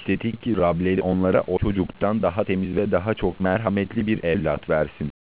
istedik ki Rableri onlara o çocuktan daha temiz ve daha çok merhametli bir evlat versin.